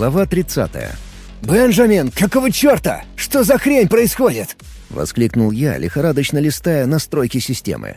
Глава 30. «Бенджамин, какого черта? Что за хрень происходит?» — воскликнул я, лихорадочно листая настройки системы.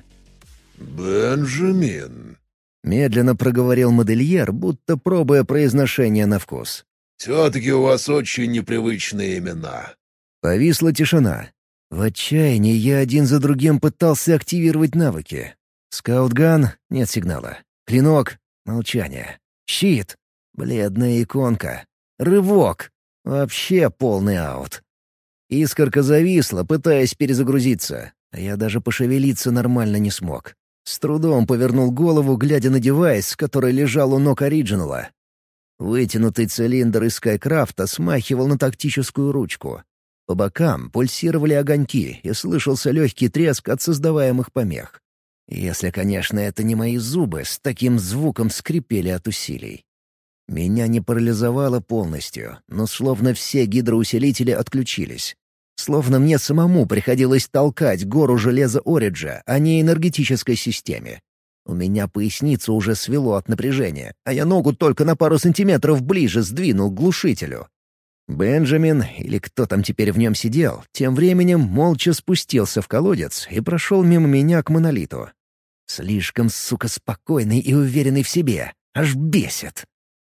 «Бенджамин», — медленно проговорил модельер, будто пробуя произношение на вкус. «все-таки у вас очень непривычные имена». Повисла тишина. В отчаянии я один за другим пытался активировать навыки. Скаутган — нет сигнала. Клинок — молчание. Щит — бледная иконка. Рывок — вообще полный аут. Искорка зависла, пытаясь перезагрузиться, а я даже пошевелиться нормально не смог. С трудом повернул голову, глядя на девайс, который лежал у ног Ориджинала. Вытянутый цилиндр из Скайкрафта смахивал на тактическую ручку. По бокам пульсировали огоньки, и слышался легкий треск от создаваемых помех. Если, конечно, это не мои зубы с таким звуком скрипели от усилий. Меня не парализовало полностью, но словно все гидроусилители отключились. Словно мне самому приходилось толкать гору железа Ориджа, а не энергетической системе. У меня поясницу уже свело от напряжения, а я ногу только на пару сантиметров ближе сдвинул к глушителю. Бенджамин, или кто там теперь в нем сидел, тем временем молча спустился в колодец и прошел мимо меня к монолиту. Слишком, сука, спокойный и уверенный в себе. Аж бесит.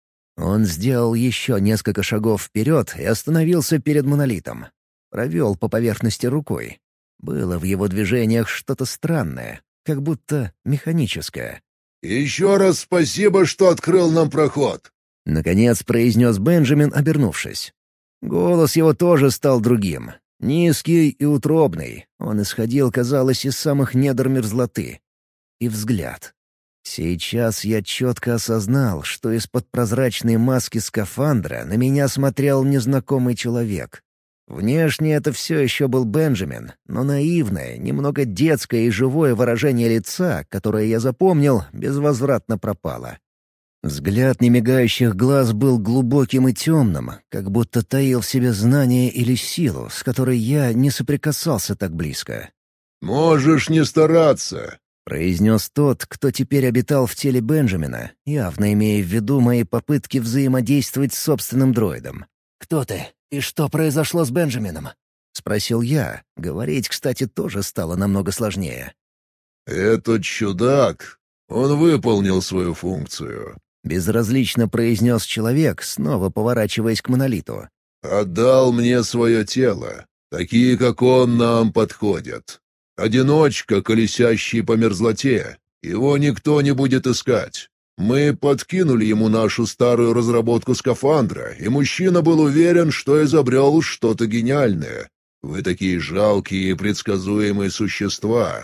Он сделал еще несколько шагов вперед и остановился перед монолитом. Провел по поверхности рукой. Было в его движениях что-то странное, как будто механическое. «Еще раз спасибо, что открыл нам проход», — наконец произнес Бенджамин, обернувшись. Голос его тоже стал другим. Низкий и утробный. Он исходил, казалось, из самых недр мерзлоты. И взгляд. Сейчас я четко осознал, что из-под прозрачной маски скафандра на меня смотрел незнакомый человек. Внешне это все еще был Бенджамин, но наивное, немного детское и живое выражение лица, которое я запомнил, безвозвратно пропало. Взгляд немигающих глаз был глубоким и темным, как будто таил в себе знание или силу, с которой я не соприкасался так близко. «Можешь не стараться», — произнес тот, кто теперь обитал в теле Бенджамина, явно имея в виду мои попытки взаимодействовать с собственным дроидом. «Кто ты? И что произошло с Бенджамином?» — спросил я. Говорить, кстати, тоже стало намного сложнее. «Этот чудак, он выполнил свою функцию», — безразлично произнес человек, снова поворачиваясь к монолиту. «Отдал мне свое тело. Такие, как он, нам подходят. Одиночка, колесящий по мерзлоте. Его никто не будет искать. Мы подкинули ему нашу старую разработку скафандра, и мужчина был уверен, что изобрел что-то гениальное. Вы такие жалкие и предсказуемые существа,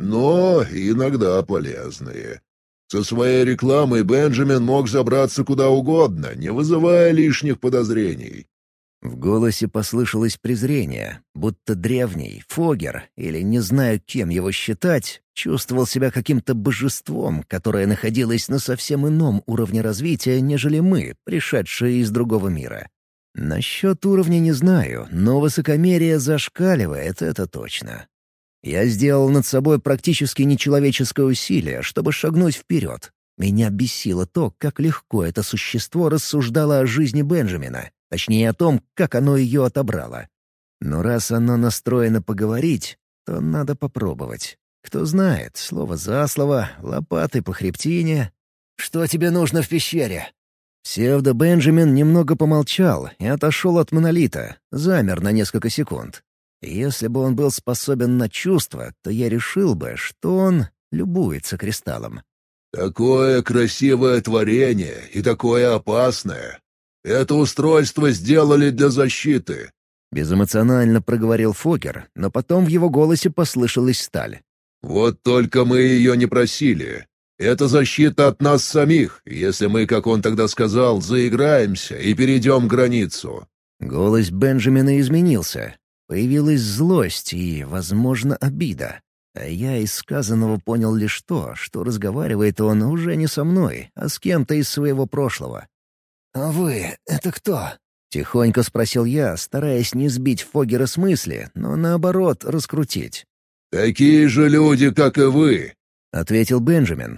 но иногда полезные. Со своей рекламой Бенджамин мог забраться куда угодно, не вызывая лишних подозрений». В голосе послышалось презрение, будто древний, Фогер, или не знаю, кем его считать, чувствовал себя каким-то божеством, которое находилось на совсем ином уровне развития, нежели мы, пришедшие из другого мира. Насчет уровня не знаю, но высокомерие зашкаливает, это точно. Я сделал над собой практически нечеловеческое усилие, чтобы шагнуть вперед. Меня бесило то, как легко это существо рассуждало о жизни Бенджамина, точнее о том, как оно ее отобрало. Но раз оно настроено поговорить, то надо попробовать. Кто знает, слово за слово, лопатой по хребтине. «Что тебе нужно в пещере?» Псевдо-Бенджамин немного помолчал и отошел от монолита, замер на несколько секунд. Если бы он был способен на чувства, то я решил бы, что он любуется кристаллом. «Такое красивое творение и такое опасное. Это устройство сделали для защиты», — безэмоционально проговорил Фогер, но потом в его голосе послышалась сталь. «Вот только мы ее не просили. Это защита от нас самих, если мы, как он тогда сказал, заиграемся и перейдем границу». Голос Бенджамина изменился. Появилась злость и, возможно, обида. А я из сказанного понял лишь то, что разговаривает он уже не со мной, а с кем-то из своего прошлого. «А вы — это кто?» — тихонько спросил я, стараясь не сбить Фогера с мысли, но, наоборот, раскрутить. «Такие же люди, как и вы», — ответил Бенджамин.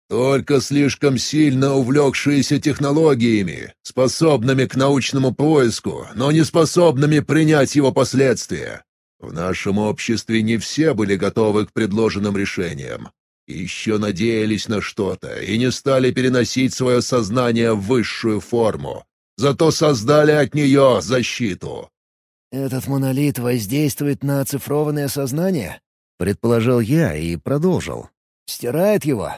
Только слишком сильно увлекшиеся технологиями, способными к научному поиску, но не способными принять его последствия. В нашем обществе не все были готовы к предложенным решениям. Еще надеялись на что-то и не стали переносить свое сознание в высшую форму. Зато создали от нее защиту. «Этот монолит воздействует на оцифрованное сознание?» — предположил я и продолжил. «Стирает его?»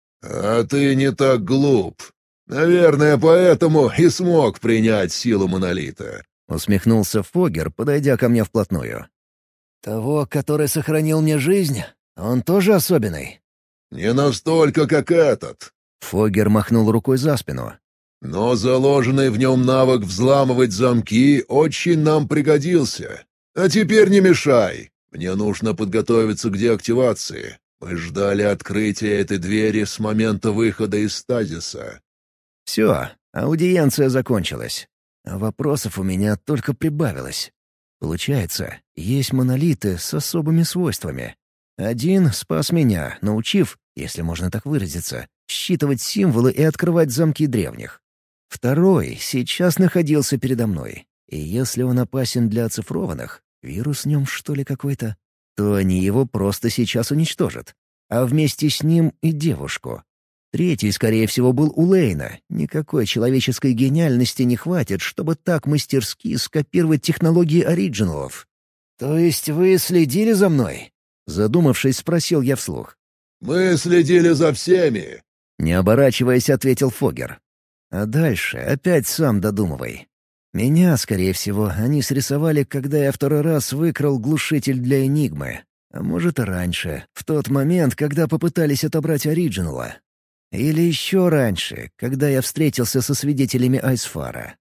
«А ты не так глуп. Наверное, поэтому и смог принять силу монолита», — усмехнулся Фогер, подойдя ко мне вплотную. «Того, который сохранил мне жизнь, он тоже особенный?» «Не настолько, как этот». Фогер махнул рукой за спину. «Но заложенный в нем навык взламывать замки очень нам пригодился. А теперь не мешай. Мне нужно подготовиться к деактивации. Мы ждали открытия этой двери с момента выхода из стазиса». Все, аудиенция закончилась. А вопросов у меня только прибавилось. Получается, есть монолиты с особыми свойствами. Один спас меня, научив, если можно так выразиться, считывать символы и открывать замки древних. Второй сейчас находился передо мной. И если он опасен для оцифрованных, вирус в нем что ли какой-то, то они его просто сейчас уничтожат. А вместе с ним и девушку. Третий, скорее всего, был у Лейна. Никакой человеческой гениальности не хватит, чтобы так мастерски скопировать технологии оригиналов. «То есть вы следили за мной?» Задумавшись, спросил я вслух. «Мы следили за всеми», — не оборачиваясь, ответил Фогер. «А дальше опять сам додумывай. Меня, скорее всего, они срисовали, когда я второй раз выкрал глушитель для Энигмы. А может и раньше, в тот момент, когда попытались отобрать оригинала. Или еще раньше, когда я встретился со свидетелями Айсфара.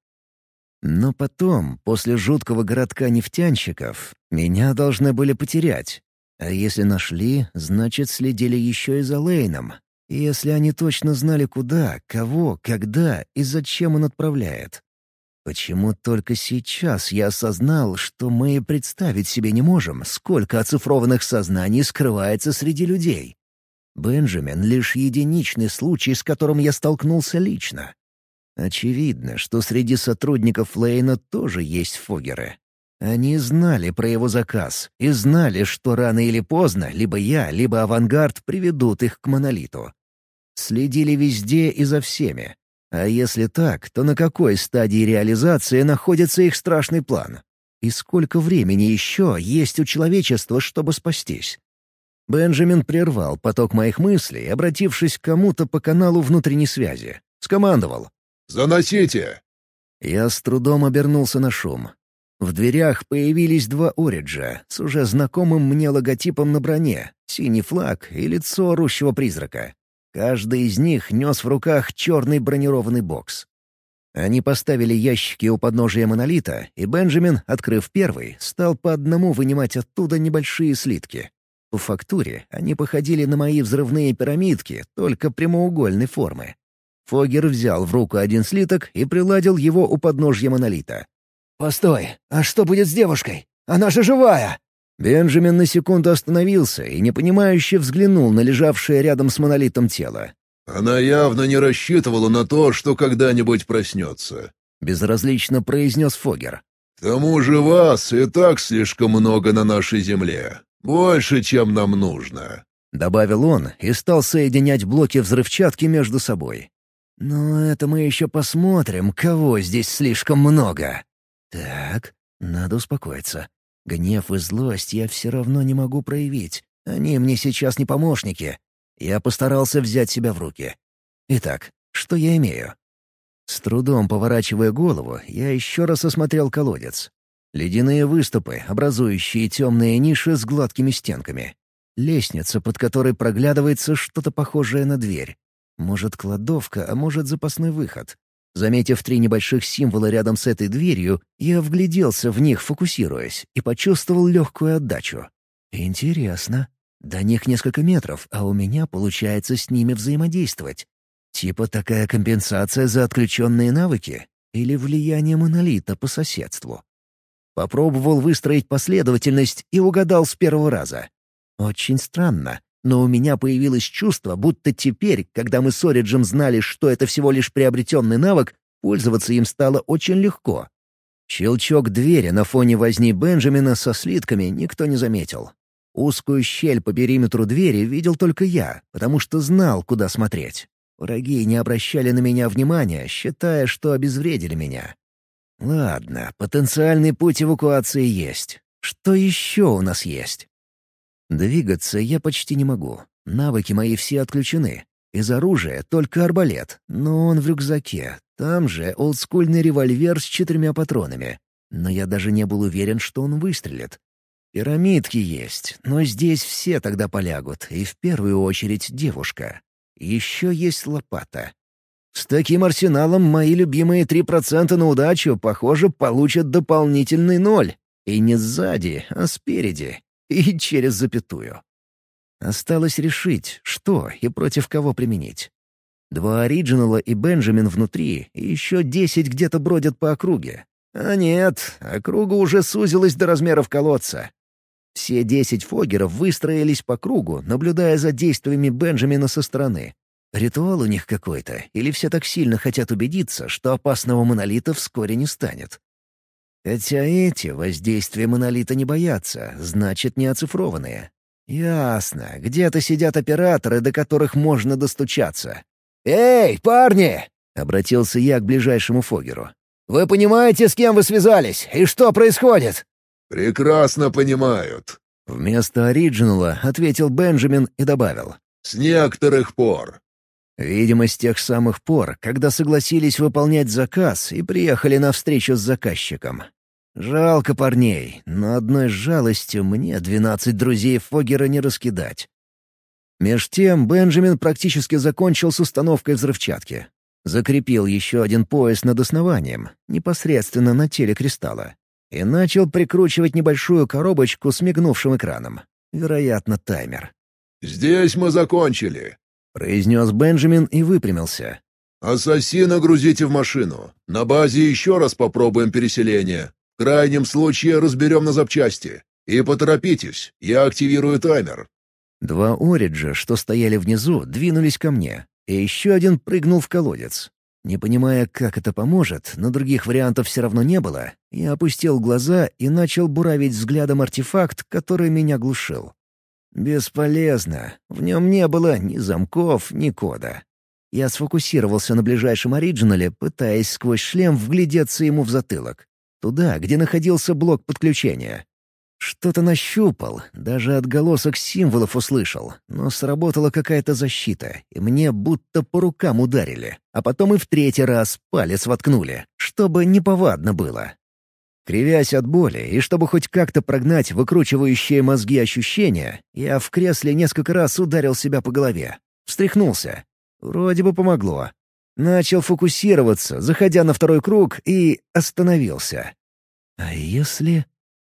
Но потом, после жуткого городка нефтянщиков, меня должны были потерять. А если нашли, значит, следили еще и за Лейном. И если они точно знали, куда, кого, когда и зачем он отправляет. Почему только сейчас я осознал, что мы и представить себе не можем, сколько оцифрованных сознаний скрывается среди людей? Бенджамин — лишь единичный случай, с которым я столкнулся лично. Очевидно, что среди сотрудников Лейна тоже есть Фогеры. Они знали про его заказ и знали, что рано или поздно либо я, либо Авангард приведут их к монолиту. Следили везде и за всеми. А если так, то на какой стадии реализации находится их страшный план? И сколько времени еще есть у человечества, чтобы спастись? Бенджамин прервал поток моих мыслей, обратившись к кому-то по каналу внутренней связи. Скомандовал. «Заносите!» Я с трудом обернулся на шум. В дверях появились два Ориджа с уже знакомым мне логотипом на броне, синий флаг и лицо орущего призрака. Каждый из них нес в руках черный бронированный бокс. Они поставили ящики у подножия монолита, и Бенджамин, открыв первый, стал по одному вынимать оттуда небольшие слитки. По фактуре они походили на мои взрывные пирамидки, только прямоугольной формы. Фогер взял в руку один слиток и приладил его у подножья монолита. «Постой, а что будет с девушкой? Она же живая!» Бенджамин на секунду остановился и непонимающе взглянул на лежавшее рядом с монолитом тело. «Она явно не рассчитывала на то, что когда-нибудь проснется», — безразлично произнес Фогер. «К тому же вас и так слишком много на нашей земле. Больше, чем нам нужно», — добавил он и стал соединять блоки взрывчатки между собой. «Но это мы еще посмотрим, кого здесь слишком много. Так, надо успокоиться. Гнев и злость я все равно не могу проявить. Они мне сейчас не помощники. Я постарался взять себя в руки. Итак, что я имею?» С трудом поворачивая голову, я еще раз осмотрел колодец. Ледяные выступы, образующие темные ниши с гладкими стенками. Лестница, под которой проглядывается что-то похожее на дверь. Может, кладовка, а может, запасной выход. Заметив 3 небольших символа рядом с этой дверью, я вгляделся в них, фокусируясь, и почувствовал легкую отдачу. Интересно. До них несколько метров, а у меня получается с ними взаимодействовать. Типа такая компенсация за отключенные навыки? Или влияние монолита по соседству? Попробовал выстроить последовательность и угадал с первого раза. Очень странно, Но у меня появилось чувство, будто теперь, когда мы с Ориджем знали, что это всего лишь приобретенный навык, пользоваться им стало очень легко. Щелчок двери на фоне возни Бенджамина со слитками никто не заметил. Узкую щель по периметру двери видел только я, потому что знал, куда смотреть. Враги не обращали на меня внимания, считая, что обезвредили меня. Ладно, потенциальный путь эвакуации есть. Что еще у нас есть? Двигаться я почти не могу. Навыки мои все отключены. Из оружия только арбалет, но он в рюкзаке. Там же олдскульный револьвер с 4 патронами. Но я даже не был уверен, что он выстрелит. Пирамидки есть, но здесь все тогда полягут, и в первую очередь девушка. Еще есть лопата. С таким арсеналом мои любимые 3% на удачу, похоже, получат дополнительный 0. И не сзади, а спереди. И через запятую. Осталось решить, что и против кого применить. 2 оригинала и Бенджамин внутри, и еще 10 где-то бродят по округе. А нет, округа уже сузилась до размеров колодца. Все 10 фоггеров выстроились по кругу, наблюдая за действиями Бенджамина со стороны. Ритуал у них какой-то, или все так сильно хотят убедиться, что опасного монолита вскоре не станет. Хотя эти воздействия монолита не боятся, значит, не оцифрованные. Ясно, где-то сидят операторы, до которых можно достучаться. «Эй, парни!» — обратился я к ближайшему фоггеру. «Вы понимаете, с кем вы связались, и что происходит?» «Прекрасно понимают», — вместо оригинала ответил Бенджамин и добавил. «С некоторых пор». Видимо, с тех самых пор, когда согласились выполнять заказ и приехали на встречу с заказчиком. Жалко парней, но одной жалостью мне 12 друзей Фоггера не раскидать. Меж тем Бенджамин практически закончил с установкой взрывчатки. Закрепил еще один пояс над основанием, непосредственно на теле кристалла. И начал прикручивать небольшую коробочку с мигнувшим экраном. Вероятно, таймер. «Здесь мы закончили», — произнес Бенджамин и выпрямился. «Ассасина грузите в машину. На базе еще раз попробуем переселение. В крайнем случае разберем на запчасти. И поторопитесь, я активирую таймер». 2 Ориджа, что стояли внизу, двинулись ко мне, и еще один прыгнул в колодец. Не понимая, как это поможет, но других вариантов все равно не было, я опустил глаза и начал буравить взглядом артефакт, который меня глушил. Бесполезно. В нем не было ни замков, ни кода. Я сфокусировался на ближайшем оригинале, пытаясь сквозь шлем вглядеться ему в затылок. Туда, где находился блок подключения. Что-то нащупал, даже отголосок символов услышал, но сработала какая-то защита, и мне будто по рукам ударили, а потом и в 3-й раз палец воткнули, чтобы неповадно было. Кривясь от боли, и чтобы хоть как-то прогнать выкручивающие мозги ощущения, я в кресле несколько раз ударил себя по голове. Встряхнулся. Вроде бы помогло. Начал фокусироваться, заходя на 2-й круг, и остановился. А если...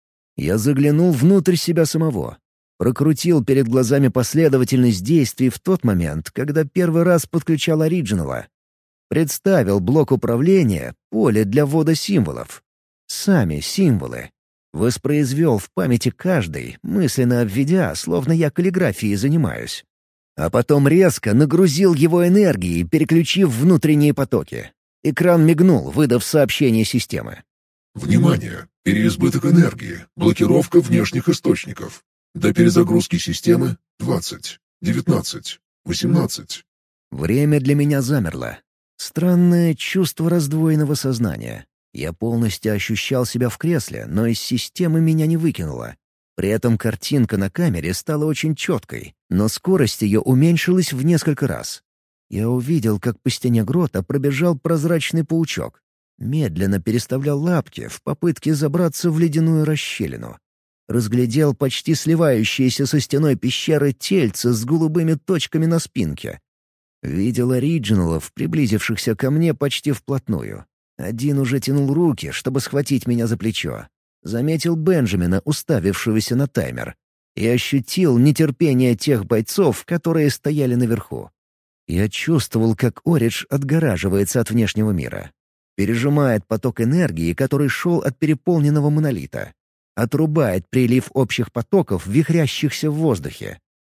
Я заглянул внутрь себя самого. Прокрутил перед глазами последовательность действий в тот момент, когда 1-й раз подключал оригинала. Представил блок управления, поле для ввода символов. Сами символы. Воспроизвел в памяти каждый, мысленно обведя, словно я каллиграфией занимаюсь. А потом резко нагрузил его энергией, переключив внутренние потоки. Экран мигнул, выдав сообщение системы. «Внимание! Переизбыток энергии. Блокировка внешних источников. До перезагрузки системы 20, 19, 18». Время для меня замерло. Странное чувство раздвоенного сознания. Я полностью ощущал себя в кресле, но из системы меня не выкинуло. При этом картинка на камере стала очень четкой, но скорость ее уменьшилась в несколько раз. Я увидел, как по стене грота пробежал прозрачный паучок. Медленно переставлял лапки в попытке забраться в ледяную расщелину. Разглядел почти сливающиеся со стеной пещеры тельце с голубыми точками на спинке. Видел оригиналов, приблизившихся ко мне почти вплотную. Один уже тянул руки, чтобы схватить меня за плечо. Заметил Бенджамина, уставившегося на таймер. И ощутил нетерпение тех бойцов, которые стояли наверху. Я чувствовал, как Оридж отгораживается от внешнего мира. Пережимает поток энергии, который шел от переполненного монолита. Отрубает прилив общих потоков, вихрящихся в воздухе.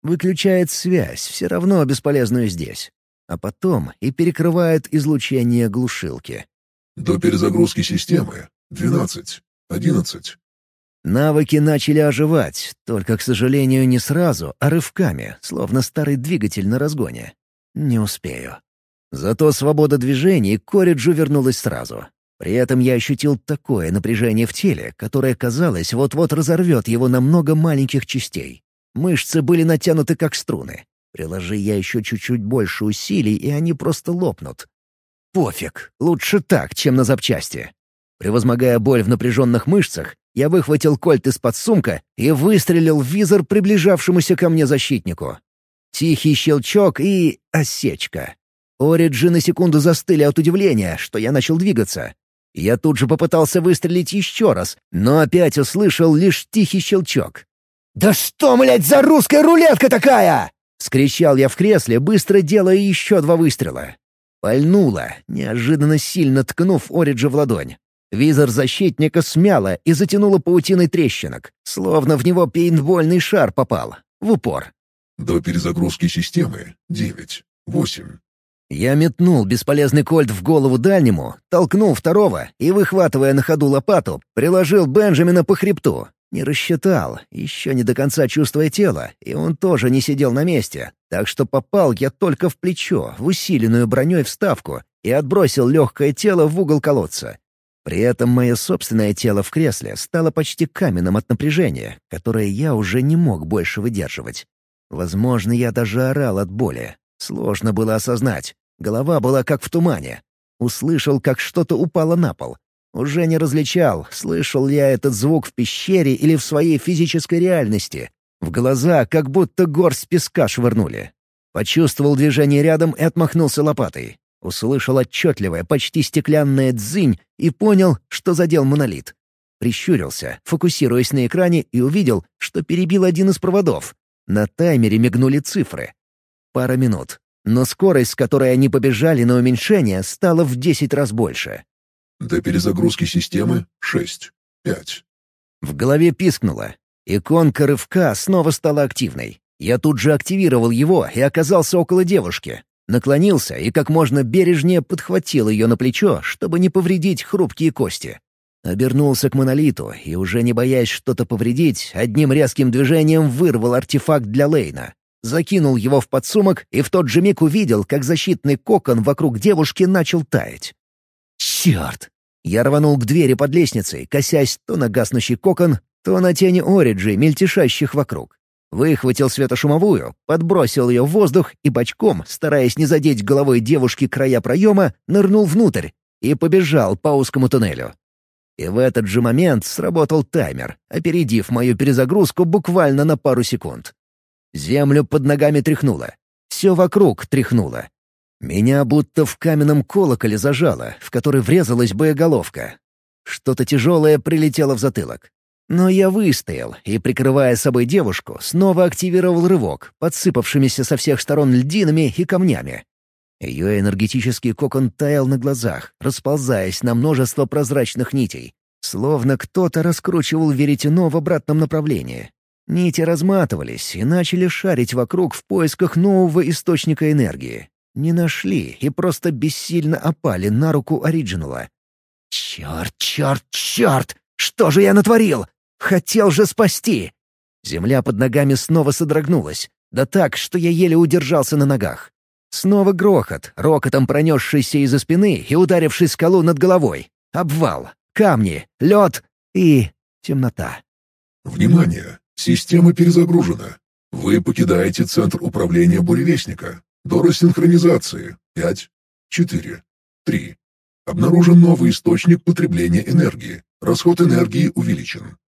Выключает связь, все равно бесполезную здесь. А потом и перекрывает излучение глушилки. До перезагрузки системы 12, 11. Навыки начали оживать, только, к сожалению, не сразу, а рывками, словно старый двигатель на разгоне. Не успею. Зато свобода движений к Кориджу вернулась сразу. При этом я ощутил такое напряжение в теле, которое, казалось, вот-вот разорвет его на много маленьких частей. Мышцы были натянуты как струны. Приложи я еще чуть-чуть больше усилий, и они просто лопнут. Пофиг, лучше так, чем на запчасти. Превозмогая боль в напряженных мышцах, я выхватил кольт из-под сумка и выстрелил в визор приближавшемуся ко мне защитнику. Тихий щелчок и осечка. Ориджи на секунду застыли от удивления, что я начал двигаться. Я тут же попытался выстрелить еще раз, но опять услышал лишь тихий щелчок. «Да что, блядь, за русская рулетка такая?» — скричал я в кресле, быстро делая еще 2 выстрела. Пальнуло, неожиданно сильно ткнув Ориджа в ладонь. Визор защитника смяло и затянуло паутиной трещинок, словно в него пейнтбольный шар попал. В упор. До перезагрузки системы 9, 8. Я метнул бесполезный кольт в голову дальнему, толкнул второго и, выхватывая на ходу лопату, приложил Бенджамина по хребту. Не рассчитал, еще не до конца чувствуя тело, и он тоже не сидел на месте, так что попал я только в плечо, в усиленную броней вставку, и отбросил легкое тело в угол колодца. При этом мое собственное тело в кресле стало почти каменным от напряжения, которое я уже не мог больше выдерживать. Возможно, я даже орал от боли. Сложно было осознать. Голова была как в тумане. Услышал, как что-то упало на пол. Уже не различал, слышал ли я этот звук в пещере или в своей физической реальности. В глаза как будто горсть песка швырнули. Почувствовал движение рядом и отмахнулся лопатой. Услышал отчетливое, почти стеклянное дзынь и понял, что задел монолит. Прищурился, фокусируясь на экране, и увидел, что перебил один из проводов. На таймере мигнули цифры. Пара минут. Но скорость, с которой они побежали на уменьшение, стала в 10 раз больше. До перезагрузки системы 6, 5. В голове пискнуло. Иконка рывка снова стала активной. Я тут же активировал его и оказался около девушки. Наклонился и как можно бережнее подхватил ее на плечо, чтобы не повредить хрупкие кости. Обернулся к монолиту и, уже не боясь что-то повредить, одним резким движением вырвал артефакт для Лейна. Закинул его в подсумок и в тот же миг увидел, как защитный кокон вокруг девушки начал таять. Черт! Я рванул к двери под лестницей, косясь то на гаснущий кокон, то на тени Ориджи, мельтешащих вокруг. Выхватил светошумовую, подбросил ее в воздух и бочком, стараясь не задеть головой девушки края проема, нырнул внутрь и побежал по узкому туннелю. И в этот же момент сработал таймер, опередив мою перезагрузку буквально на пару секунд. Землю под ногами тряхнуло. Все вокруг тряхнуло. Меня будто в каменном колоколе зажало, в который врезалась боеголовка. Что-то тяжелое прилетело в затылок. Но я выстоял и, прикрывая собой девушку, снова активировал рывок, подсыпавшимися со всех сторон льдинами и камнями. Ее энергетический кокон таял на глазах, расползаясь на множество прозрачных нитей, словно кто-то раскручивал веретено в обратном направлении. Нити разматывались и начали шарить вокруг в поисках нового источника энергии. Не нашли и просто бессильно опали на руку Ориджинала. «Черт, черт, черт! Что же я натворил? Хотел же спасти!» Земля под ногами снова содрогнулась, да так, что я еле удержался на ногах. Снова грохот, рокотом пронесшийся из-за спины и ударивший скалу над головой. Обвал, камни, лед и темнота. Внимание! Система перезагружена. Вы покидаете центр управления буревестника. До рассинхронизации 5, 4, 3. Обнаружен новый источник потребления энергии. Расход энергии увеличен.